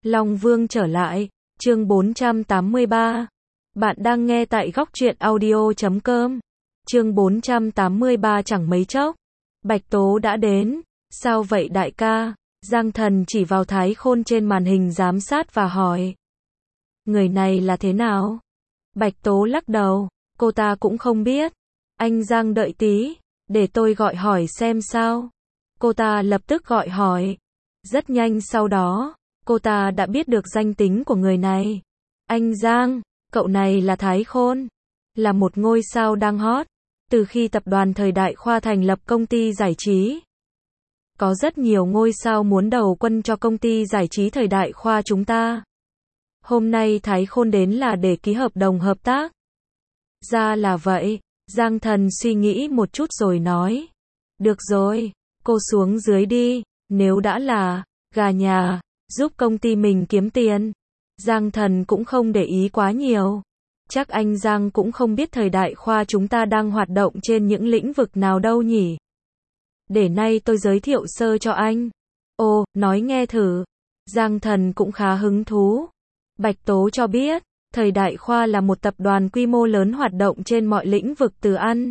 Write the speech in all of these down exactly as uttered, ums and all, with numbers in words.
Long Vương trở lại, chương bốn trăm tám mươi ba. Bạn đang nghe tại góc truyện audio chấm com. Chương bốn trăm tám mươi ba chẳng mấy chốc. Bạch Tố đã đến. Sao vậy đại ca? Giang Thần chỉ vào Thái Khôn trên màn hình giám sát và hỏi. Người này là thế nào? Bạch Tố lắc đầu. Cô ta cũng không biết. Anh Giang đợi tí. Để tôi gọi hỏi xem sao. Cô ta lập tức gọi hỏi. Rất nhanh sau đó, cô ta đã biết được danh tính của người này. Anh Giang, cậu này là Thái Khôn. Là một ngôi sao đang hot. Từ khi tập đoàn Thời Đại Khoa thành lập công ty giải trí, có rất nhiều ngôi sao muốn đầu quân cho công ty giải trí Thời Đại Khoa chúng ta. Hôm nay Thái Khôn đến là để ký hợp đồng hợp tác. Ra là vậy, Giang Thần suy nghĩ một chút rồi nói. Được rồi, cô xuống dưới đi, nếu đã là gà nhà, giúp công ty mình kiếm tiền. Giang Thần cũng không để ý quá nhiều. Chắc anh Giang cũng không biết Thời Đại Khoa chúng ta đang hoạt động trên những lĩnh vực nào đâu nhỉ. Để nay tôi giới thiệu sơ cho anh. Ồ, nói nghe thử. Giang Thần cũng khá hứng thú. Bạch Tố cho biết, Thời Đại Khoa là một tập đoàn quy mô lớn hoạt động trên mọi lĩnh vực từ ăn,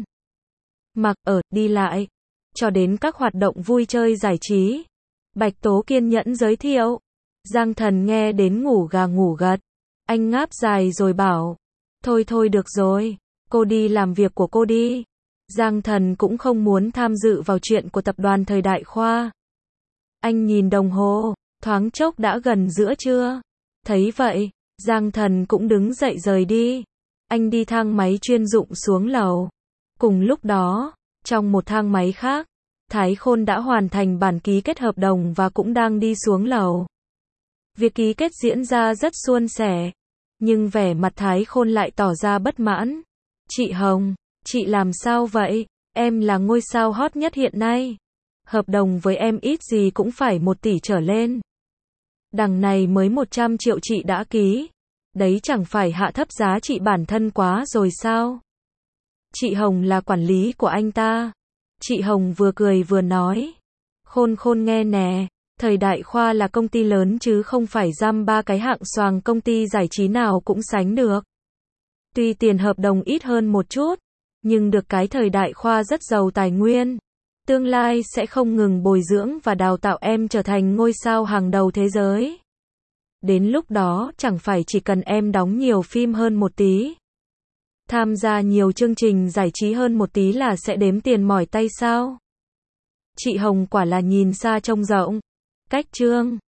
mặc, ở, đi lại, cho đến các hoạt động vui chơi giải trí. Bạch Tố kiên nhẫn giới thiệu. Giang Thần nghe đến ngủ gà ngủ gật. Anh ngáp dài rồi bảo. Thôi thôi được rồi, cô đi làm việc của cô đi. Giang Thần cũng không muốn tham dự vào chuyện của tập đoàn Thời Đại Khoa. Anh nhìn đồng hồ, thoáng chốc đã gần giữa trưa. Thấy vậy, Giang Thần cũng đứng dậy rời đi. Anh đi thang máy chuyên dụng xuống lầu. Cùng lúc đó, trong một thang máy khác, Thái Khôn đã hoàn thành bản ký kết hợp đồng và cũng đang đi xuống lầu. Việc ký kết diễn ra rất suôn sẻ, nhưng vẻ mặt Thái Khôn lại tỏ ra bất mãn. Chị Hồng, chị làm sao vậy? Em là ngôi sao hot nhất hiện nay. Hợp đồng với em ít gì cũng phải một tỷ trở lên. Đằng này mới một trăm triệu chị đã ký. Đấy chẳng phải hạ thấp giá trị bản thân quá rồi sao? Chị Hồng là quản lý của anh ta. Chị Hồng vừa cười vừa nói. Khôn Khôn nghe nè. Thời Đại Khoa là công ty lớn chứ không phải dăm ba cái hạng xoàng công ty giải trí nào cũng sánh được. Tuy tiền hợp đồng ít hơn một chút, nhưng được cái Thời Đại Khoa rất giàu tài nguyên. Tương lai sẽ không ngừng bồi dưỡng và đào tạo em trở thành ngôi sao hàng đầu thế giới. Đến lúc đó chẳng phải chỉ cần em đóng nhiều phim hơn một tí, tham gia nhiều chương trình giải trí hơn một tí là sẽ đếm tiền mỏi tay sao? Chị Hồng quả là nhìn xa trông rộng. Cách trương,